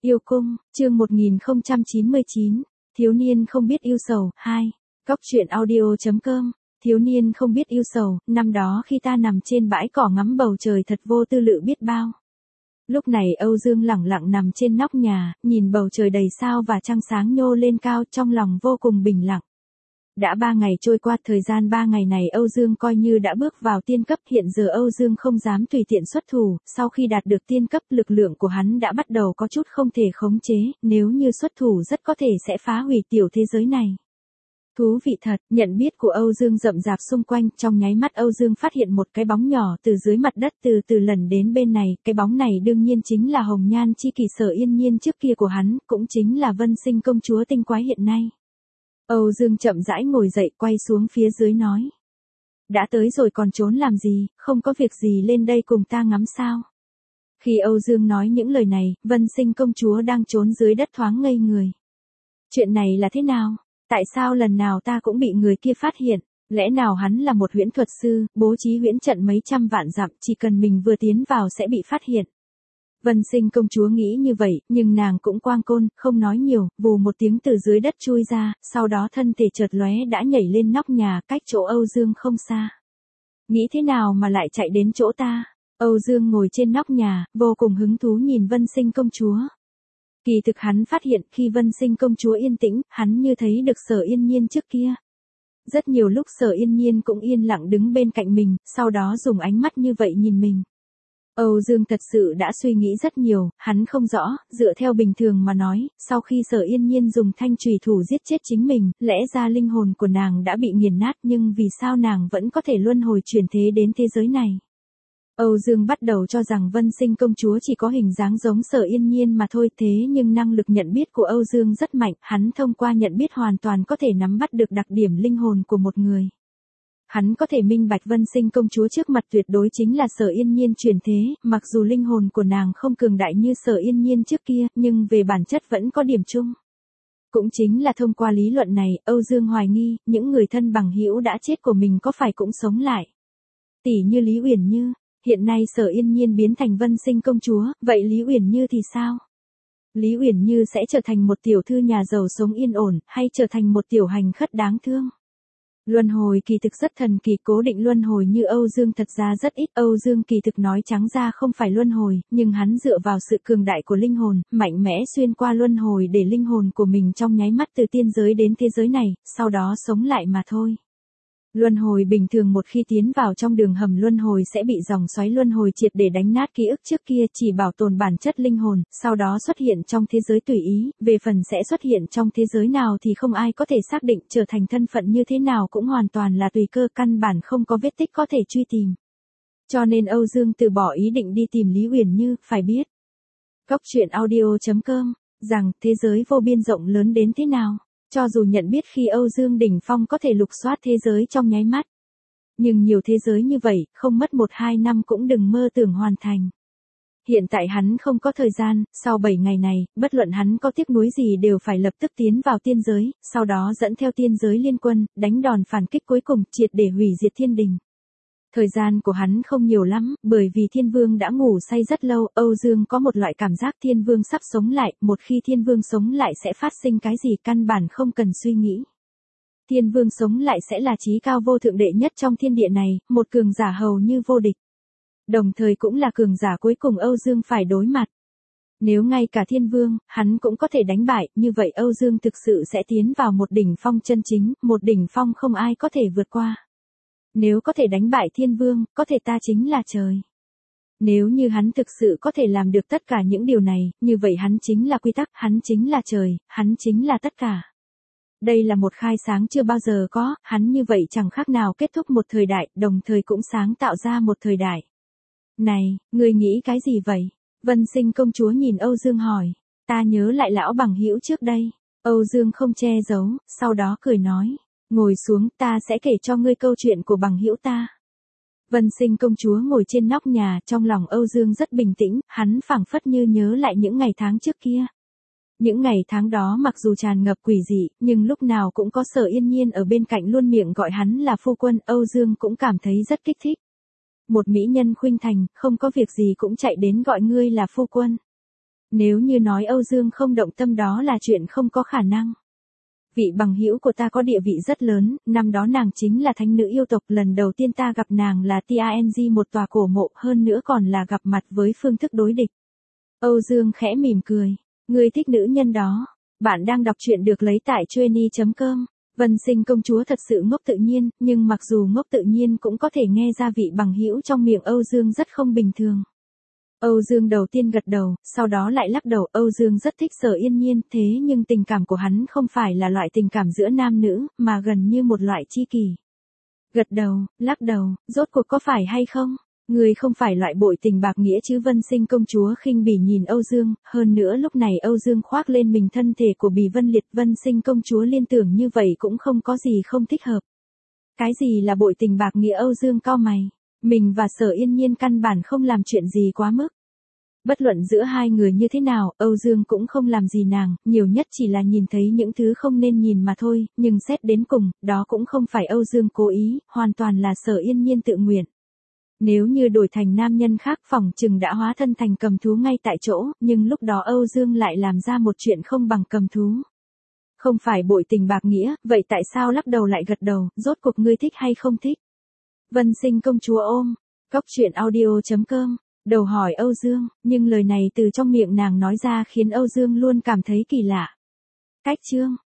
Yêu cung, chương 1099, thiếu niên không biết yêu sầu, 2. Góc truyện audio.com, thiếu niên không biết yêu sầu, năm đó khi ta nằm trên bãi cỏ ngắm bầu trời thật vô tư lự biết bao. Lúc này Âu Dương lẳng lặng nằm trên nóc nhà, nhìn bầu trời đầy sao và trăng sáng nhô lên cao, trong lòng vô cùng bình lặng. Đã 3 ngày trôi qua, thời gian 3 ngày này Âu Dương coi như đã bước vào tiên cấp, hiện giờ Âu Dương không dám tùy tiện xuất thủ, sau khi đạt được tiên cấp lực lượng của hắn đã bắt đầu có chút không thể khống chế, nếu như xuất thủ rất có thể sẽ phá hủy tiểu thế giới này. Thú vị thật, nhận biết của Âu Dương rậm rạp xung quanh, trong nháy mắt Âu Dương phát hiện một cái bóng nhỏ từ dưới mặt đất từ từ lần đến bên này, cái bóng này đương nhiên chính là Hồng Nhan chi kỷ Sở Yên Nhiên trước kia của hắn, cũng chính là Vân Sinh công chúa tinh quái hiện nay. Âu Dương chậm rãi ngồi dậy, quay xuống phía dưới nói. Đã tới rồi còn trốn làm gì, không có việc gì lên đây cùng ta ngắm sao. Khi Âu Dương nói những lời này, Vân Sinh công chúa đang trốn dưới đất thoáng ngây người. Chuyện này là thế nào? Tại sao lần nào ta cũng bị người kia phát hiện? Lẽ nào hắn là một huyễn thuật sư, bố trí huyễn trận mấy trăm vạn dặm, chỉ cần mình vừa tiến vào sẽ bị phát hiện. Vân Sinh công chúa nghĩ như vậy, nhưng nàng cũng quang côn, không nói nhiều, vù một tiếng từ dưới đất chui ra, sau đó thân thể chợt lóe đã nhảy lên nóc nhà, cách chỗ Âu Dương không xa. Nghĩ thế nào mà lại chạy đến chỗ ta? Âu Dương ngồi trên nóc nhà, vô cùng hứng thú nhìn Vân Sinh công chúa. Kỳ thực hắn phát hiện khi Vân Sinh công chúa yên tĩnh, hắn như thấy được Sở Yên Nhiên trước kia. Rất nhiều lúc Sở Yên Nhiên cũng yên lặng đứng bên cạnh mình, sau đó dùng ánh mắt như vậy nhìn mình. Âu Dương thật sự đã suy nghĩ rất nhiều, hắn không rõ, dựa theo bình thường mà nói, sau khi Sở Yên Nhiên dùng thanh chùy thủ giết chết chính mình, lẽ ra linh hồn của nàng đã bị nghiền nát, nhưng vì sao nàng vẫn có thể luân hồi chuyển thế đến thế giới này? Âu Dương bắt đầu cho rằng Vân Sinh công chúa chỉ có hình dáng giống Sở Yên Nhiên mà thôi, thế nhưng năng lực nhận biết của Âu Dương rất mạnh, hắn thông qua nhận biết hoàn toàn có thể nắm bắt được đặc điểm linh hồn của một người. Hắn có thể minh bạch Vân Sinh công chúa trước mặt tuyệt đối chính là Sở Yên Nhiên chuyển thế, mặc dù linh hồn của nàng không cường đại như Sở Yên Nhiên trước kia, nhưng về bản chất vẫn có điểm chung. Cũng chính là thông qua lý luận này, Âu Dương hoài nghi, những người thân bằng hữu đã chết của mình có phải cũng sống lại. Tỷ như Lý Uyển Như, hiện nay Sở Yên Nhiên biến thành Vân Sinh công chúa, vậy Lý Uyển Như thì sao? Lý Uyển Như sẽ trở thành một tiểu thư nhà giàu sống yên ổn, hay trở thành một tiểu hành khất đáng thương? Luân hồi kỳ thực rất thần kỳ, cố định luân hồi như Âu Dương thật ra rất ít, Âu Dương kỳ thực nói trắng ra không phải luân hồi, nhưng hắn dựa vào sự cường đại của linh hồn, mạnh mẽ xuyên qua luân hồi để linh hồn của mình trong nháy mắt từ tiên giới đến thế giới này, sau đó sống lại mà thôi. Luân hồi bình thường một khi tiến vào trong đường hầm luân hồi sẽ bị dòng xoáy luân hồi triệt để đánh nát ký ức trước kia, chỉ bảo tồn bản chất linh hồn, sau đó xuất hiện trong thế giới tùy ý, về phần sẽ xuất hiện trong thế giới nào thì không ai có thể xác định, trở thành thân phận như thế nào cũng hoàn toàn là tùy cơ, căn bản không có vết tích có thể truy tìm. Cho nên Âu Dương từ bỏ ý định đi tìm Lý Uyển Như, phải biết. Góc truyện audio.com, rằng thế giới vô biên rộng lớn đến thế nào. Cho dù nhận biết khi Âu Dương đỉnh phong có thể lục soát thế giới trong nháy mắt. Nhưng nhiều thế giới như vậy, không mất 1-2 năm cũng đừng mơ tưởng hoàn thành. Hiện tại hắn không có thời gian, sau 7 ngày này, bất luận hắn có tiếc nuối gì đều phải lập tức tiến vào tiên giới, sau đó dẫn theo tiên giới liên quân, đánh đòn phản kích cuối cùng, triệt để hủy diệt thiên đình. Thời gian của hắn không nhiều lắm, bởi vì Thiên Vương đã ngủ say rất lâu, Âu Dương có một loại cảm giác Thiên Vương sắp sống lại, một khi Thiên Vương sống lại sẽ phát sinh cái gì căn bản không cần suy nghĩ. Thiên Vương sống lại sẽ là chí cao vô thượng đệ nhất trong thiên địa này, một cường giả hầu như vô địch. Đồng thời cũng là cường giả cuối cùng Âu Dương phải đối mặt. Nếu ngay cả Thiên Vương, hắn cũng có thể đánh bại, như vậy Âu Dương thực sự sẽ tiến vào một đỉnh phong chân chính, một đỉnh phong không ai có thể vượt qua. Nếu có thể đánh bại Thiên Vương, có thể ta chính là trời. Nếu như hắn thực sự có thể làm được tất cả những điều này, như vậy hắn chính là quy tắc, hắn chính là trời, hắn chính là tất cả. Đây là một khai sáng chưa bao giờ có, hắn như vậy chẳng khác nào kết thúc một thời đại, đồng thời cũng sáng tạo ra một thời đại. Này, ngươi nghĩ cái gì vậy? Vân Sinh công chúa nhìn Âu Dương hỏi. Ta nhớ lại lão bằng hữu trước đây. Âu Dương không che giấu, sau đó cười nói. Ngồi xuống, ta sẽ kể cho ngươi câu chuyện của bằng hữu ta. Vân Sinh công chúa ngồi trên nóc nhà, trong lòng Âu Dương rất bình tĩnh, hắn phảng phất như nhớ lại những ngày tháng trước kia. Những ngày tháng đó mặc dù tràn ngập quỷ dị, nhưng lúc nào cũng có Sở Yên Nhiên ở bên cạnh luôn miệng gọi hắn là phu quân, Âu Dương cũng cảm thấy rất kích thích. Một mỹ nhân khuynh thành, không có việc gì cũng chạy đến gọi ngươi là phu quân. Nếu như nói Âu Dương không động tâm đó là chuyện không có khả năng. Vị bằng hữu của ta có địa vị rất lớn, năm đó nàng chính là thánh nữ yêu tộc, lần đầu tiên ta gặp nàng là TANG một tòa cổ mộ, hơn nữa còn là gặp mặt với phương thức đối địch. Âu Dương khẽ mỉm cười, ngươi thích nữ nhân đó. Bạn đang đọc truyện được lấy tại Chueny.com. Vân Sinh công chúa thật sự ngốc tự nhiên, nhưng mặc dù ngốc tự nhiên cũng có thể nghe ra vị bằng hữu trong miệng Âu Dương rất không bình thường. Âu Dương đầu tiên gật đầu, sau đó lại lắc đầu. Âu Dương rất thích Sở Yên Nhiên, thế nhưng tình cảm của hắn không phải là loại tình cảm giữa nam nữ, mà gần như một loại chi kỷ. Gật đầu, lắc đầu, rốt cuộc có phải hay không? Người không phải loại bội tình bạc nghĩa chứ. Vân Sinh công chúa khinh bỉ nhìn Âu Dương, hơn nữa lúc này Âu Dương khoác lên mình thân thể của Bỉ Vân Liệt. Vân Sinh công chúa liên tưởng như vậy cũng không có gì không thích hợp. Cái gì là bội tình bạc nghĩa? Âu Dương cau mày. Mình và Sở Yên Nhiên căn bản không làm chuyện gì quá mức. Bất luận giữa hai người như thế nào, Âu Dương cũng không làm gì nàng, nhiều nhất chỉ là nhìn thấy những thứ không nên nhìn mà thôi, nhưng xét đến cùng, đó cũng không phải Âu Dương cố ý, hoàn toàn là Sở Yên Nhiên tự nguyện. Nếu như đổi thành nam nhân khác phỏng chừng đã hóa thân thành cầm thú ngay tại chỗ, nhưng lúc đó Âu Dương lại làm ra một chuyện không bằng cầm thú. Không phải bội tình bạc nghĩa, vậy tại sao lắc đầu lại gật đầu, rốt cuộc ngươi thích hay không thích? Vân Sinh công chúa ôm, cóc truyện audio.com, đầu hỏi Âu Dương, nhưng lời này từ trong miệng nàng nói ra khiến Âu Dương luôn cảm thấy kỳ lạ. Cách chương